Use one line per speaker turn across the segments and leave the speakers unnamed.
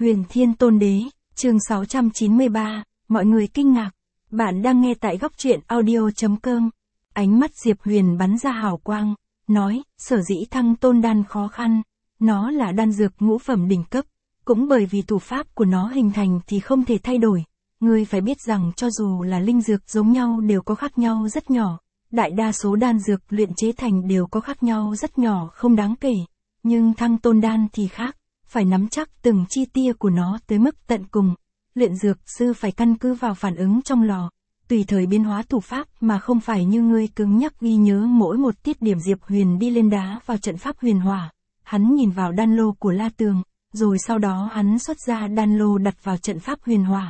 Huyền Thiên Tôn Đế, chương 693, mọi người kinh ngạc. Bạn đang nghe tại góc truyện audio.com. Ánh mắt Diệp Huyền bắn ra hào quang, nói, sở dĩ thăng tôn đan khó khăn, nó là đan dược ngũ phẩm đỉnh cấp, cũng bởi vì thủ pháp của nó hình thành thì không thể thay đổi. Ngươi phải biết rằng cho dù là linh dược giống nhau đều có khác nhau rất nhỏ, đại đa số đan dược luyện chế thành đều có khác nhau rất nhỏ không đáng kể, nhưng thăng tôn đan thì khác, phải nắm chắc từng chi tia của nó tới mức tận cùng. Luyện dược sư phải căn cứ vào phản ứng trong lò, tùy thời biến hóa thủ pháp mà không phải như ngươi cứng nhắc ghi nhớ mỗi một tiết điểm. Diệp Huyền đi lên đá vào trận pháp huyền hỏa, hắn nhìn vào đan lô của La Tường, rồi sau đó hắn xuất ra đan lô đặt vào trận pháp huyền hỏa.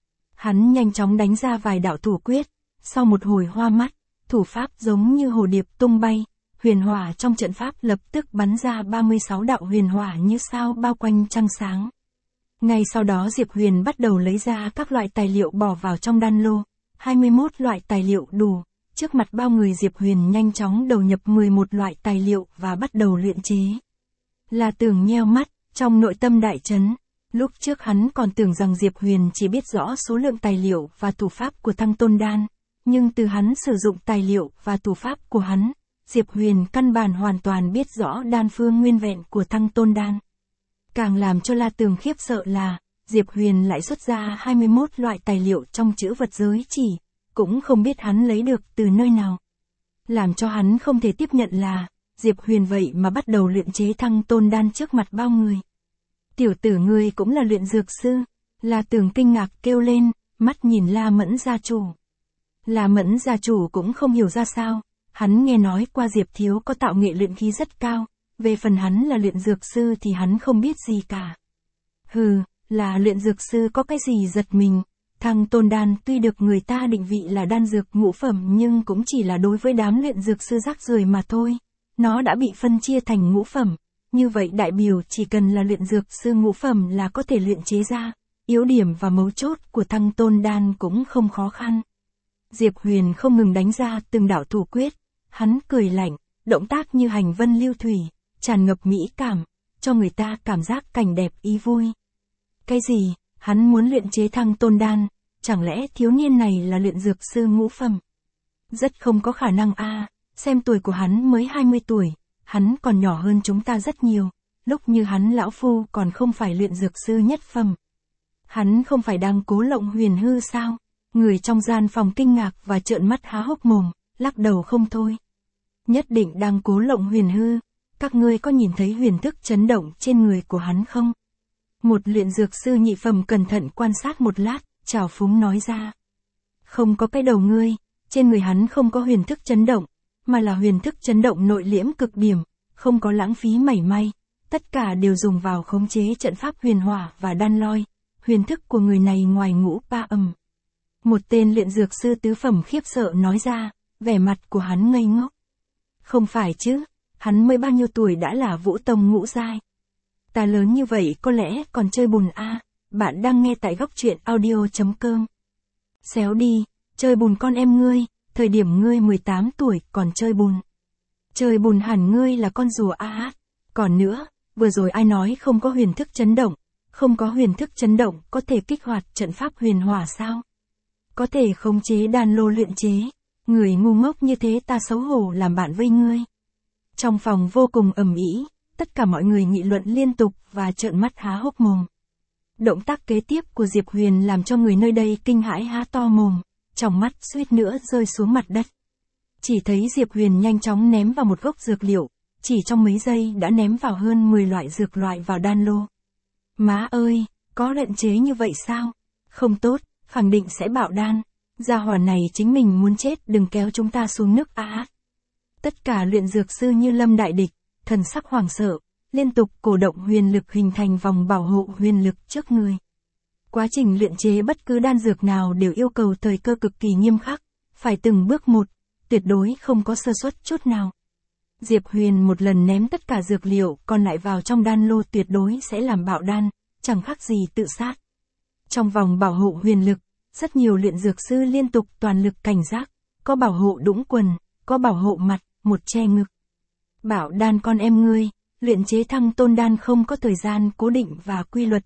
Hắn nhanh chóng đánh ra vài đạo thủ quyết, sau một hồi hoa mắt, thủ pháp giống như hồ điệp tung bay, huyền hỏa trong trận pháp lập tức bắn ra 36 đạo huyền hỏa như sao bao quanh trăng sáng. Ngay sau đó Diệp Huyền bắt đầu lấy ra các loại tài liệu bỏ vào trong đan lô, 21 loại tài liệu đủ. Trước mặt bao người Diệp Huyền nhanh chóng đầu nhập 11 loại tài liệu và bắt đầu luyện chế. La Tường nheo mắt, trong nội tâm đại chấn. Lúc trước hắn còn tưởng rằng Diệp Huyền chỉ biết rõ số lượng tài liệu và thủ pháp của thăng tôn đan, nhưng từ hắn sử dụng tài liệu và thủ pháp của hắn, Diệp Huyền căn bản hoàn toàn biết rõ đan phương nguyên vẹn của thăng tôn đan. Càng làm cho La Tường khiếp sợ là, Diệp Huyền lại xuất ra 21 loại tài liệu trong chữ vật giới chỉ, cũng không biết hắn lấy được từ nơi nào. Làm cho hắn không thể tiếp nhận là, Diệp Huyền vậy mà bắt đầu luyện chế thăng tôn đan trước mặt bao người. Tiểu tử ngươi cũng là luyện dược sư, La Tường kinh ngạc kêu lên, mắt nhìn La Mẫn gia chủ. La Mẫn gia chủ cũng không hiểu ra sao, hắn nghe nói qua Diệp Thiếu có tạo nghệ luyện khí rất cao, về phần hắn là luyện dược sư thì hắn không biết gì cả. Hừ, là luyện dược sư có cái gì giật mình, thăng tôn đan tuy được người ta định vị là đan dược ngũ phẩm nhưng cũng chỉ là đối với đám luyện dược sư rác rưởi mà thôi. Nó đã bị phân chia thành ngũ phẩm, như vậy đại biểu chỉ cần là luyện dược sư ngũ phẩm là có thể luyện chế ra. Yếu điểm và mấu chốt của thăng tôn đan cũng không khó khăn. Diệp Huyền không ngừng đánh ra từng đạo thủ quyết, hắn cười lạnh, động tác như hành vân lưu thủy, tràn ngập mỹ cảm, cho người ta cảm giác cảnh đẹp ý vui. Cái gì, hắn muốn luyện chế thăng tôn đan, chẳng lẽ thiếu niên này là luyện dược sư ngũ phẩm? Rất không có khả năng a, xem tuổi của hắn mới 20 tuổi, hắn còn nhỏ hơn chúng ta rất nhiều, lúc như hắn lão phu còn không phải luyện dược sư nhất phẩm. Hắn không phải đang cố lộng huyền hư sao? Người trong gian phòng kinh ngạc và trợn mắt há hốc mồm, lắc đầu không thôi. Nhất định đang cố lộng huyền hư, các ngươi có nhìn thấy huyền thức chấn động trên người của hắn không? Một luyện dược sư nhị phẩm cẩn thận quan sát một lát, trào phúng nói ra. Không có cái đầu ngươi, trên người hắn không có huyền thức chấn động, mà là huyền thức chấn động nội liễm cực điểm, không có lãng phí mảy may, tất cả đều dùng vào khống chế trận pháp huyền hỏa và đan lôi. Huyền thức của người này ngoài ngũ ba âm. Một tên luyện dược sư tứ phẩm khiếp sợ nói ra, vẻ mặt của hắn ngây ngốc. Không phải chứ, hắn mới bao nhiêu tuổi đã là vũ tông ngũ giai. Ta lớn như vậy có lẽ còn chơi bùn a. Bạn đang nghe tại góc truyện audio.com. Xéo đi, chơi bùn con em ngươi, thời điểm ngươi 18 tuổi còn chơi bùn. Chơi bùn hẳn ngươi là con rùa a. Còn nữa, vừa rồi ai nói không có huyền thức chấn động, không có huyền thức chấn động có thể kích hoạt trận pháp huyền hỏa sao? Có thể khống chế đan lô luyện chế, người ngu ngốc như thế ta xấu hổ làm bạn với ngươi. Trong phòng vô cùng ầm ĩ, tất cả mọi người nghị luận liên tục và trợn mắt há hốc mồm. Động tác kế tiếp của Diệp Huyền làm cho người nơi đây kinh hãi há to mồm, trong mắt suýt nữa rơi xuống mặt đất. Chỉ thấy Diệp Huyền nhanh chóng ném vào một gốc dược liệu, chỉ trong mấy giây đã ném vào hơn 10 loại dược loại vào đan lô. Má ơi, có luyện chế như vậy sao? Không tốt, khẳng định sẽ bạo đan. Gia hỏa này chính mình muốn chết, đừng kéo chúng ta xuống nước a. Tất cả luyện dược sư như lâm đại địch, thần sắc hoảng sợ, liên tục cổ động huyền lực hình thành vòng bảo hộ huyền lực trước người. Quá trình luyện chế bất cứ đan dược nào đều yêu cầu thời cơ cực kỳ nghiêm khắc, phải từng bước một, tuyệt đối không có sơ suất chút nào. Diệp Huyền một lần ném tất cả dược liệu còn lại vào trong đan lô tuyệt đối sẽ làm bạo đan, chẳng khác gì tự sát. Trong vòng bảo hộ huyền lực, rất nhiều luyện dược sư liên tục toàn lực cảnh giác, có bảo hộ đũng quần, có bảo hộ mặt, một che ngực. Bảo đan con em ngươi, luyện chế thăng tôn đan không có thời gian cố định và quy luật,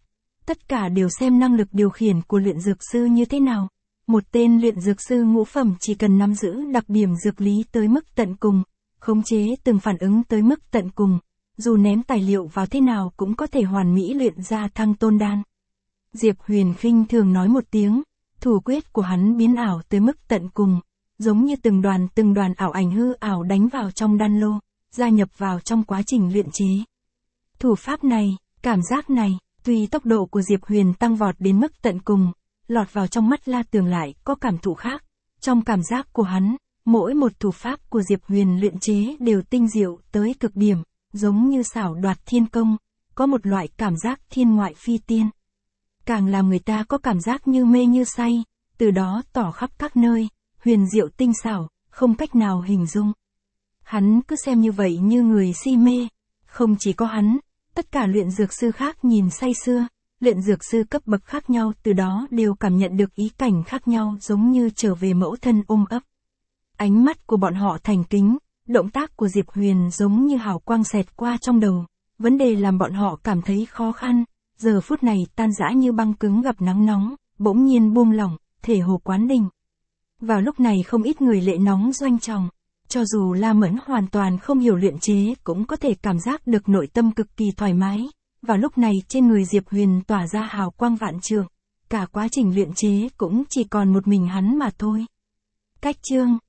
tất cả đều xem năng lực điều khiển của luyện dược sư như thế nào. Một tên luyện dược sư ngũ phẩm chỉ cần nắm giữ đặc điểm dược lý tới mức tận cùng, khống chế từng phản ứng tới mức tận cùng, dù ném tài liệu vào thế nào cũng có thể hoàn mỹ luyện ra Thăng Tôn Đan. Diệp Huyền khinh thường nói một tiếng, thủ quyết của hắn biến ảo tới mức tận cùng, giống như từng đoàn ảo ảnh hư ảo đánh vào trong đan lô, gia nhập vào trong quá trình luyện chế. Thủ pháp này, cảm giác này, tùy tốc độ của Diệp Huyền tăng vọt đến mức tận cùng, lọt vào trong mắt La Tường lại có cảm thụ khác. Trong cảm giác của hắn, mỗi một thủ pháp của Diệp Huyền luyện chế đều tinh diệu tới cực điểm, giống như xảo đoạt thiên công, có một loại cảm giác thiên ngoại phi tiên. Càng làm người ta có cảm giác như mê như say, từ đó tỏ khắp các nơi, huyền diệu tinh xảo, không cách nào hình dung. Hắn cứ xem như vậy như người si mê, không chỉ có hắn, tất cả luyện dược sư khác nhìn say sưa, luyện dược sư cấp bậc khác nhau từ đó đều cảm nhận được ý cảnh khác nhau giống như trở về mẫu thân ôm ấp. Ánh mắt của bọn họ thành kính, động tác của Diệp Huyền giống như hào quang xẹt qua trong đầu, vấn đề làm bọn họ cảm thấy khó khăn, giờ phút này tan rã như băng cứng gặp nắng nóng, bỗng nhiên buông lỏng, thể hồ quán đỉnh. Vào lúc này không ít người lệ nóng doanh tròng, cho dù La Mẫn hoàn toàn không hiểu luyện chế cũng có thể cảm giác được nội tâm cực kỳ thoải mái. Vào lúc này trên người Diệp Huyền tỏa ra hào quang vạn trượng, cả quá trình luyện chế cũng chỉ còn một mình hắn mà thôi. Cách chương